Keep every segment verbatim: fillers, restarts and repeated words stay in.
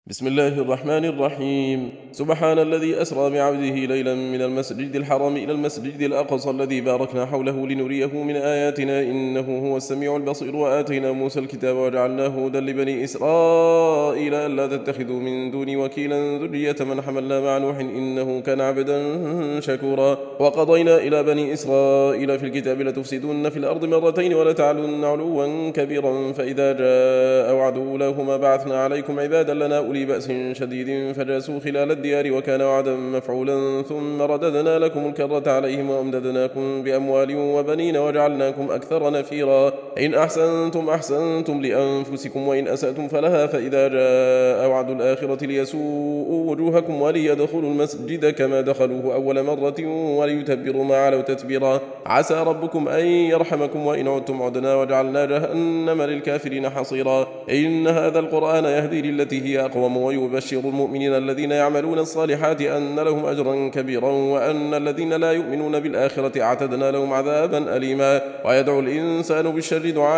بسم الله الرحمن الرحيم. سبحان الذي أسرى بعبده ليلا من المسجد الحرام إلى المسجد الأقصى الذي باركنا حوله لنريه من آياتنا إنه هو السميع البصير. وآتينا موسى الكتاب وجعلناه هدى لبني إسرائيل ألا تتخذوا من دوني وكيلا ذرية من حملنا مع نوح إنه كان عبدا شكورا. وقضينا إلى بني إسرائيل في الكتاب لتفسدن في الأرض مرتين ولتعلن علوا كبيرا فإذا جاء وعد أولاهما بعثنا عليكم عبادا لنا أولي بأس شديد فجاسوا خلال الديار وكان وعدا مفعولا ثم رددنا لكم الكرة عليهم وأمددناكم بأموال وبنين وجعلناكم أكثر نفيرا. إن أحسنتم أحسنتم لأنفسكم وإن أسأتم فلها فإذا جاء وعد الآخرة ليسوءوا وجوهكم وليدخلوا المسجد كما دخلوه أول مرة وليتبروا ما علوا تتبيرا. عسى ربكم أن يرحمكم وإن عدتم عدنا وجعلنا جهنم للكافرين حصيرا. إن هذا القرآن يهدي للتي هي أقوم ويبشر المؤمنين الذين يعملون الصالحات أن لهم أجرا كبيرا وأن الذين لا يؤمنون بالآخرة اعتدنا لهم عذابا أليما. ويدعو الإنسان بالشر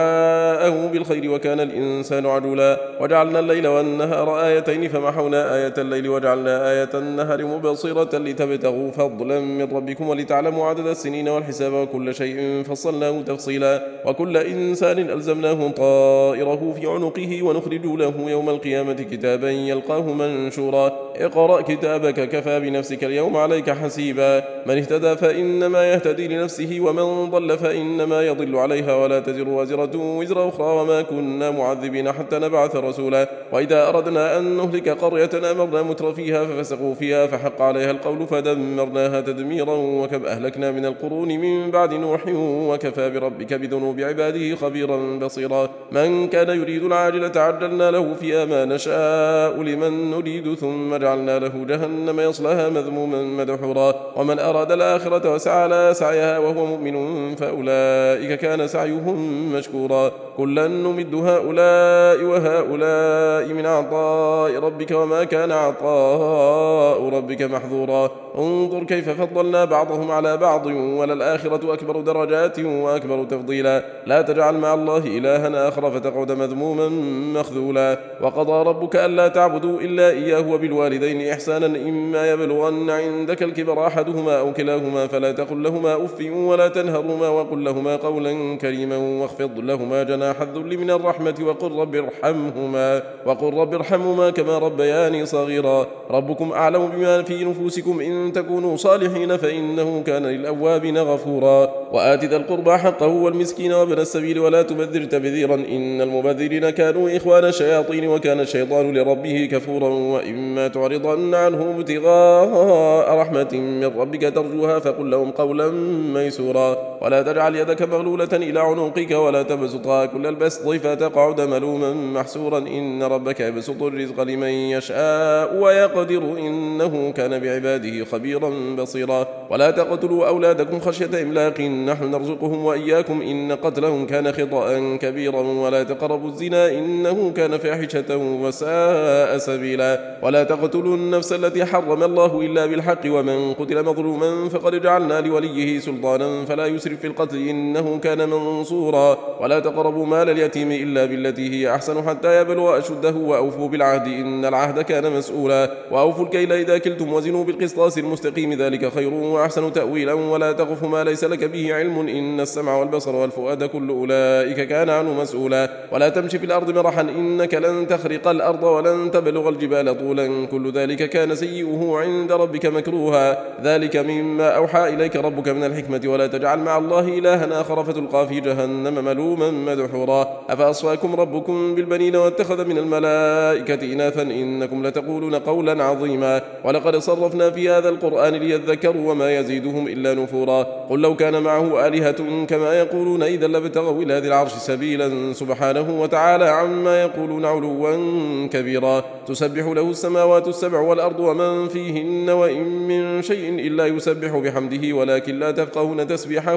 دعاءه بالخير وكان الإنسان عجولا. وجعلنا الليل والنهار آيتين فمحونا آية الليل وجعلنا آية النهار مبصرة لتبتغوا فضلا من ربكم ولتعلموا عدد السنين والحساب وكل شيء فصلناه تفصيلا. وكل إنسان ألزمناه طائره في عنقه ونخرج له يوم القيامة كتابا يلقاه منشورا. اقرأ كتابك كفى بنفسك اليوم عليك حسيبا. من اهتدى فإنما يهتدي لنفسه ومن ضل فإنما يضل عليها ولا تزر وزرة وزر أخرى وما كنا معذبين حتى نبعث رسولا. وإذا أردنا أن نهلك قرية أمرنا متر فيها ففسقوا فيها فحق عليها القول فدمرناها تدميرا. وكم أهلكنا من القرون من بعد نوح وكفى بربك بذنوب عباده خبيرا بصيرا. من كان يريد العاجلة عجلنا له فيها ما نشاء لمن نريد ثم جعلنا له جهنم يصلها مذموما مدحورا. ومن أراد الآخرة وسعى لها سعيها وهو مؤمن فأولئك كان سعيهم مشكورا. كلا نمد هؤلاء وهؤلاء من عطاء ربك وما كان عطاء ربك محظورا. انظر كيف فضلنا بعضهم على بعض وللآخرة أكبر درجات وأكبر تفضيلا. لا تجعل مع الله إلها آخر فتقعد مذموما مخذولا. وقضى ربك ألا تعبدوا إلا إياه وبالوالدين إحسانا إما يبلغن عندك الكبر أحدهما أو كلاهما فلا تقل لهما أف ولا تنهرهما وقل لهما قولا كريما واخفض لهما جناح الذل من الرحمة وقل رب ارحمهما وقل رب ارحمهما كما ربياني صغيرا. ربكم أعلم بما في نفوسكم إن تكونوا صالحين فإنه كان للأوابين غفورا. وآت ذا القربى حقه والمسكين وابن السبيل ولا تبذر تبذيرا إن المبذرين كانوا إخوان الشياطين وكان الشيطان لربه كفورا. وإما تعرضن عنه ابتغاء رحمة من ربك ترجوها فقل لهم قولا ميسورا. ولا تجعل يدك مغلولة إلى عنقك ولا تبسطها كل البسط فتقعد ملوما محسورا إن ربك يبسط الرزق لمن يشاء ويقدر إنه كان بعباده خبيرا بصيرا. ولا تقتلوا أولادكم خشية إملاق نحن نرزقهم وإياكم إن قتلهم كان خطأ كبيرا. ولا تقربوا الزنا إنه كان فاحشة وساء سبيلا. ولا تقتلوا النفس التي حرم الله إلا بالحق ومن قتل مظلوما فقد جعلنا لوليه سلطانا فلا يسرف في القتل إنه كان منصورا. ولا تقربوا مال اليتيم إلا بالتي هي أحسن حتى يبلغ أشده وأوفوا بالعهد إن العهد كان مسؤولا. وأوفوا الكيل إذا كلتم وزنوا بالقسطاس المستقيم ذلك خير وأحسن تأويلا. ولا تقف ما ليس لك به علم إن السمع والبصر والفؤاد كل أولئك كان عنه مسؤولا. ولا تمشي في الأرض مرحا إنك لن تخرق الأرض ولن تبلغ الجبال طولا كل ذلك كان سيئه عند ربك مكروها. ذلك مما أوحى إليك ربك من الحكمة. ولا تجعل مع الله إلها آخر فتلقى في جهنم ملوما مدحورا. أفأصفاكم ربكم بالبنين واتخذ من الملائكة إناثا إنكم لتقولون قولا عظيما. ولقد صرفنا في هذا القرآن ليذكروا وما يزيدهم إلا نفورا. قل لو كان معه آلهة كما يقولون إذا لابتغوا إلى ذي العرش سبيلا سبحانه وتعالى عما يقولون علوا كبيرا. تسبح له السماوات السبع والأرض ومن فيهن وإن من شيء إلا يسبح بحمده ولكن لا تفقهون تسبيحهم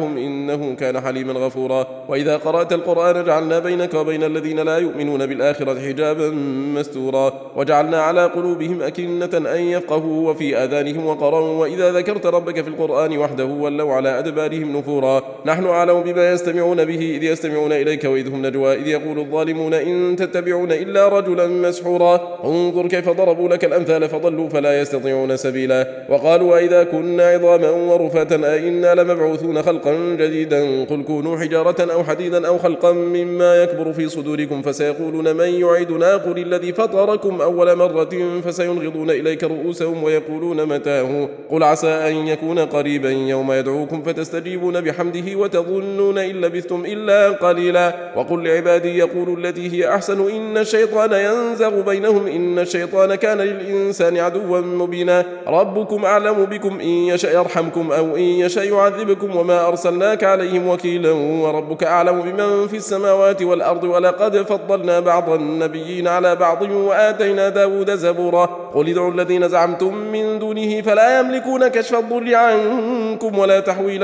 عنهم إنه كان حليما غفورا. وإذا قرأت القرآن جعلنا بينك وبين الذين لا يؤمنون بالآخرة حجابا مستورا وجعلنا على قلوبهم أكنة أن يفقهوا وفي آذانهم وقرا وإذا ذكرت ربك في القرآن وحده ولوا على أدبارهم نفورا. نحن أعلم بما يستمعون به إذ يستمعون إليك وإذ هم نجوى إذ يقول الظالمون إن تتبعون إلا رجلا مسحورا. انظر كيف ضربوا لك الأمثال فضلوا فلا يستطيعون سبيلا. وقالوا أئذا كنا عظاما ورفاتا أئنا لمبعوثون خلقا جديدا قل كونوا حجارة أو حديدا أو خلقا مما يكبر في صدوركم فسيقولون من يعيدنا قل الذي فطركم أول مرة فسينغضون إليك رؤوسهم ويقولون متاه قل عسى أن يكون قريبا يوم يدعوكم فتستجيبون بحمده وتظنون إن لبثتم إلا قليلا. وقل لعبادي يقولوا التي هي أحسن إن الشيطان ينزغ بينهم إن الشيطان كان للإنسان عدوا مبينا. ربكم أعلم بكم إن يشاء يرحمكم أو إن يشاء يعذبكم وما أرسلناك عليهم وكيلا وربك أعلم بمن في السماوات والأرض ولقد فضلنا بعض النبيين على بعض وآتينا داود زبورا. قل ادعوا الذين زعمتم من دونه فلا يملكون كشف الضر عنكم ولا تحويلا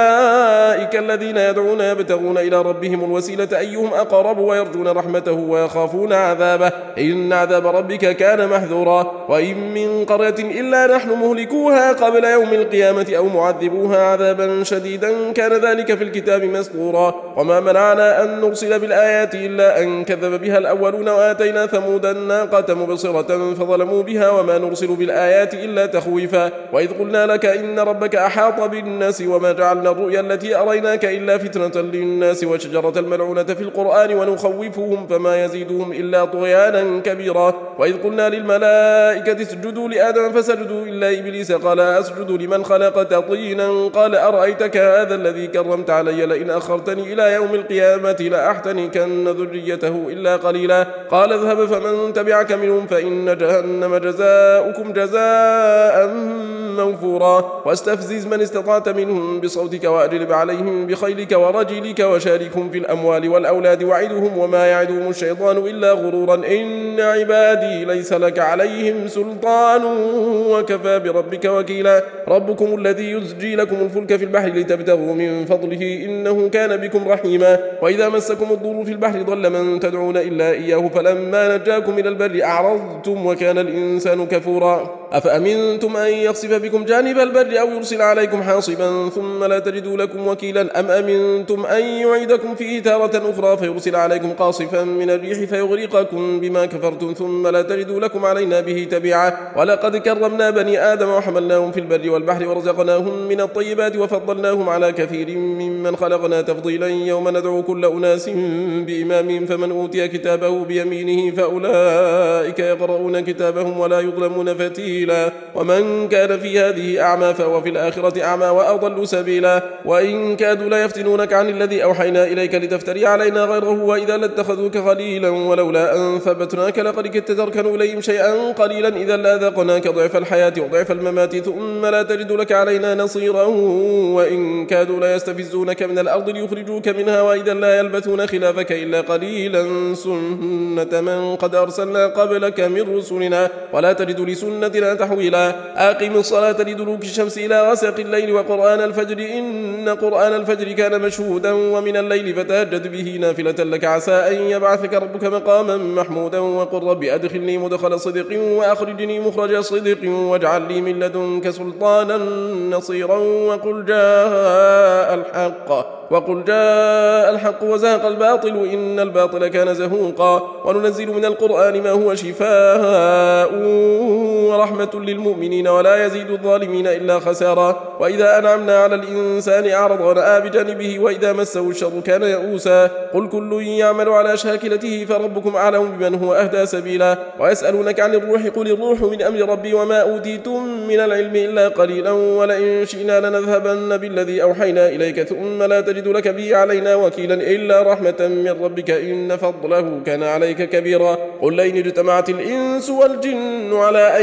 أولئك الذين يدعون يبتغون إلى ربهم الوسيلة أيهم أقرب ويرجون رحمته ويخافون عذابه إن عذاب ربك كان محذورا. وإن من قرية إلا نحن مهلكوها قبل يوم القيامة أو معذبوها عذابا شديدا كان ذلك في الكتاب مسطورا. وما منعنا أن نرسل بالآيات إلا أن كذب بها الأولون وآتينا ثمود الناقة مبصرة فظلموا بها وما نرسل بالآيات إلا تخويفا. وإذ قلنا لك إن ربك أحاط بالناس وما جعلنا الرؤيا التي أريناك إلا فتنة للناس وشجرة الملعونة في القرآن ونخوفهم فما يزيدهم إلا طغيانا كبيرا. وإذ قلنا للملائكة اسجدوا لآدم فسجدوا إلا إبليس قال أسجد لمن خلقت طينا قال أرأيتك هذا الذي كرمت علي لئن أخرتني إلى يوم القيامة لأحتنكن ذريته إلا قليلا. قال اذهب فمن تبعك منهم فإن جهنم جزاؤكم جزاء موفورا. واستفزز من استطعت منهم بصوتك وأجلب عليهم بخيلك ورجلك وشاركهم في الأموال والأولاد وعدهم وما يعدهم الشيطان إلا غرورا إن عبادي ليس لك عليهم سلطان وكفى بربك وكيلا. ربكم الذي يزجي لكم الفلك في البحر لتبتغوا من فضله إنه كان بكم رحيما. وإذا مسكم الضر في البحر ضل من تدعون إلا إياه فلما نجاكم إلى البر أعرضتم وكان الإنسان كفورا. أفأمنتم أن يخسف بكم جانب البر أو يرسل عليكم حاصبا ثم لا تجدوا لكم وكيلا أم أمنتم أن يعيدكم فيه تارة أخرى فيرسل عليكم قاصفا من الريح فيغرقكم بما كفرتم ثم لا تجدوا لكم علينا به تبعا. ولقد كرمنا بني آدم وحملناهم في البر والبحر ورزقناهم من الطيبات وفضلناهم على كثير ممن خلقنا تفضيلا. يوم ندعو كل أناس بإمامهم فمن أوتي كتابه بيمينه فأولئك يقرؤون كتابهم ولا يظلمون فتيلا. ومن كان في هذه أعمى فهو في الآخرة أعمى وأضل سبيلا. وإن كادوا ليفتنونك عن الذي أوحينا إليك لتفتري علينا غيره وإذا لاتخذوك خليلا ولولا أن ثبتناك لقد كدت تركن إليهم شيئا قليلا إذا لأذقناك ضعف الحياة وضعف الممات ثم لا تجد لك علينا نصيرا. وإن كادوا ليستفزونك من الأرض ليخرجوك منها وإذا لا يلبثون خلافك إلا قليلا سنة من قد أرسلنا قبلك من رسلنا ولا تجد لسنتنا تحويلا. أقم الصلاة لدلوك الشمس إلى غسق الليل وقرآن الفجر إن قرآن الفجر كان مشهودا ومن الليل فتهجد به نافلة لك عسى أن يبعثك ربك مقاما محمودا. وقل رب أدخلني مدخل صدق وأخرجني مخرج صدق واجعل لي من لدنك سلطانا نصيرا. وقل جاء الحق وقل جاء الحق وزهق الباطل إن الباطل كان زهوقا. وننزل من القرآن ما هو شفاء ورحمة للمؤمنين ولا يزيد الظالمين إلا خسارا. وإذا أنعمنا على الإنسان أعرض ونأى بجانبه وإذا مسه الشر كان يئوسا. قل كل يعمل على شاكلته فربكم أعلم بمن هو أهدى سبيلا. ويسألونك عن الروح قل الروح من أمر ربي وما أوتيتم من العلم إلا قليلا ولئن شئنا لنذهبن بالذي أوحينا إليك ثم لا تجد لك به علينا وكيلا إلا رحمة من ربك إن فضله كان عليك كبيرا. قل لئن اجتمعت الإنس والجن على أن يأتوا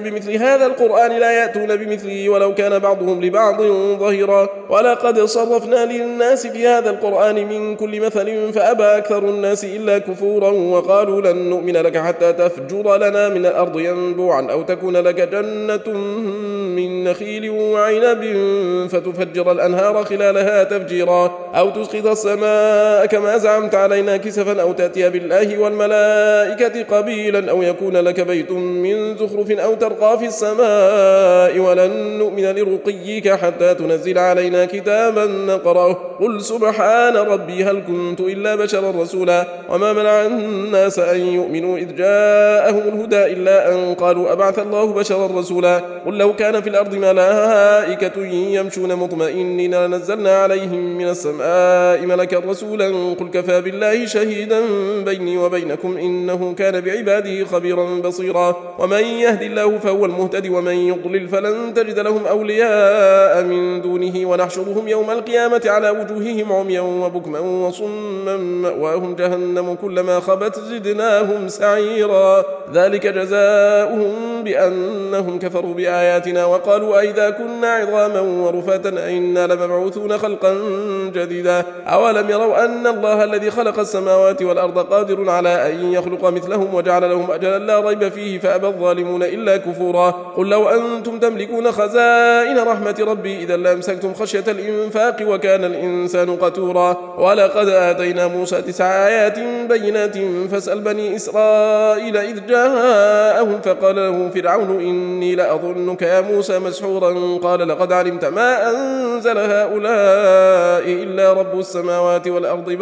بمثل هذا القرآن لا يأتون بمثله ولو كان بعضهم لبعض ظهيرا. ولقد صرفنا للناس في هذا القرآن من كل مثل فأبى أكثر الناس إلا كفورا وقالوا لن نؤمن لك حتى تفجر لنا من الأرض ينبوعا أو تكون لك جنة من نخيل وعنب فتفجر الأنهار خلالها تفجيرا أو تسقط السماء كما زعمت علينا كسفا أو تأتي بالله والملائكة قبيلا أو يكون لك بيت من زخرف أو ترقى في السماء ولن نؤمن لرقيك حتى تنزل علينا كتابا نقرأه قل سبحان ربي هل كنت إلا بشرا رسولا وما منع الناس أن يؤمنوا إذ جاءهم الهدى إلا أن قالوا أبعث الله بشرا رسولا قل لو كان في الأرض ملائكة يمشون مطمئنين لنزلنا عليهم من السماء ملكا رسولا قل كفى بالله شهيدا بيني وبينكم إنه كان بعباده خبيرا بصيرا ومن يهدي الله فهو المهتدي ومن يضلل فلن تجد لهم أولياء من دونه ونحشرهم يوم القيامة على وجوههم عميا وبكما وصما مأواهم جهنم كلما خبت زدناهم سعيرا ذلك جزاؤهم بأنهم كفروا بآياتنا وقالوا أئذا كنا عظاما ورفاتا أئنا لمبعوثون خلقا جديدا أولم يروا أن الله الذي خلق السماوات والأرض قادر على أن يخلق مثلهم وجعل لهم أجلا لا ريب فيه فأبى الظالمون إلا كفورا قل لو أنتم تملكون خزائن رحمة ربي إذا لأمسكتم خشية الإنفاق وكان الإنسان قتورا ولقد آتينا موسى تسع آيات بينات فاسأل بني إسرائيل إذ جاءهم فقال له فرعون إني لأظنك يا موسى مسحورا قال لقد علمت ما أنزل هؤلاء إلا رب السماوات والأرض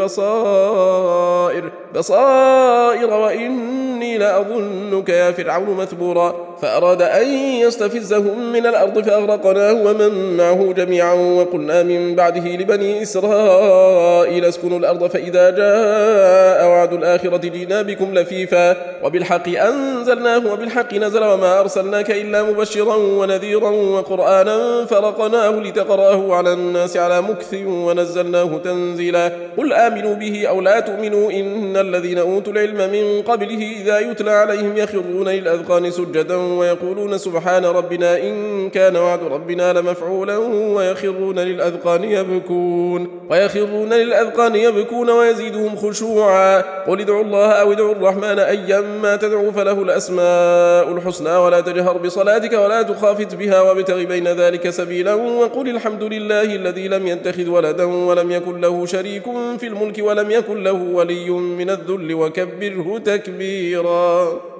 بصائر بصائر وإني لأظنك يا فرعون مثبورا فأراد أن يستفزهم من الأرض فأغرقناه ومن معه جميعا وقلنا من بعده لبني إسرائيل اسكنوا الأرض فإذا جاء وعد الآخرة جئنا بكم لفيفا وبالحق أنزلناه وبالحق نزل وما أرسلناك إلا مبشرا ونذيرا وقرآنا فرقناه لتقرأه على الناس على مكث ونزلناه تنزيلا قل آمنوا به أو لا تؤمنوا إن الذين أوتوا العلم من قبله إذا يتلى عليهم يخرون للأذقان سجدا ويقولون سبحان ربنا إن كان وعد ربنا لمفعولا ويخرون للأذقان يبكون ويخرون للأذقان يبكون ويزيدهم خشوعا قل ادعوا الله أو ادعوا الرحمن أيما تدعوا فله الأسماء الحسنى ولا تجهر بصلاتك ولا تخافت بها وابتغ بين ذلك سبيلا وقل الحمد لله الذي لم يتخذ ولدا ولم يكن له شريك في الملك ولم يكن له ولي من الذل وكبره تكبيرا.